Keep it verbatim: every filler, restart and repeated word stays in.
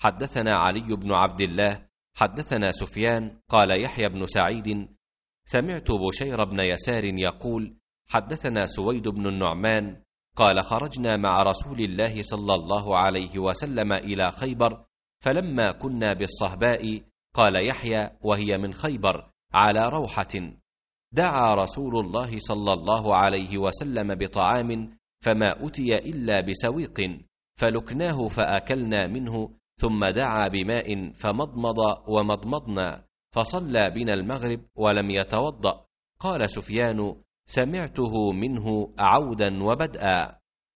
حدثنا علي بن عبد الله حدثنا سفيان قال يحيى بن سعيد سمعت بشير بن يسار يقول حدثنا سويد بن النعمان قال خرجنا مع رسول الله صلى الله عليه وسلم إلى خيبر، فلما كنا بالصهباء قال يحيى وهي من خيبر على روحة، دعا رسول الله صلى الله عليه وسلم بطعام فما أتي إلا بسويق، فلكناه فأكلنا منه، ثم دعا بماء فمضمض ومضمضنا، فصلى بنا المغرب ولم يتوضأ. قال سفيان سمعته منه عودا وبدءا.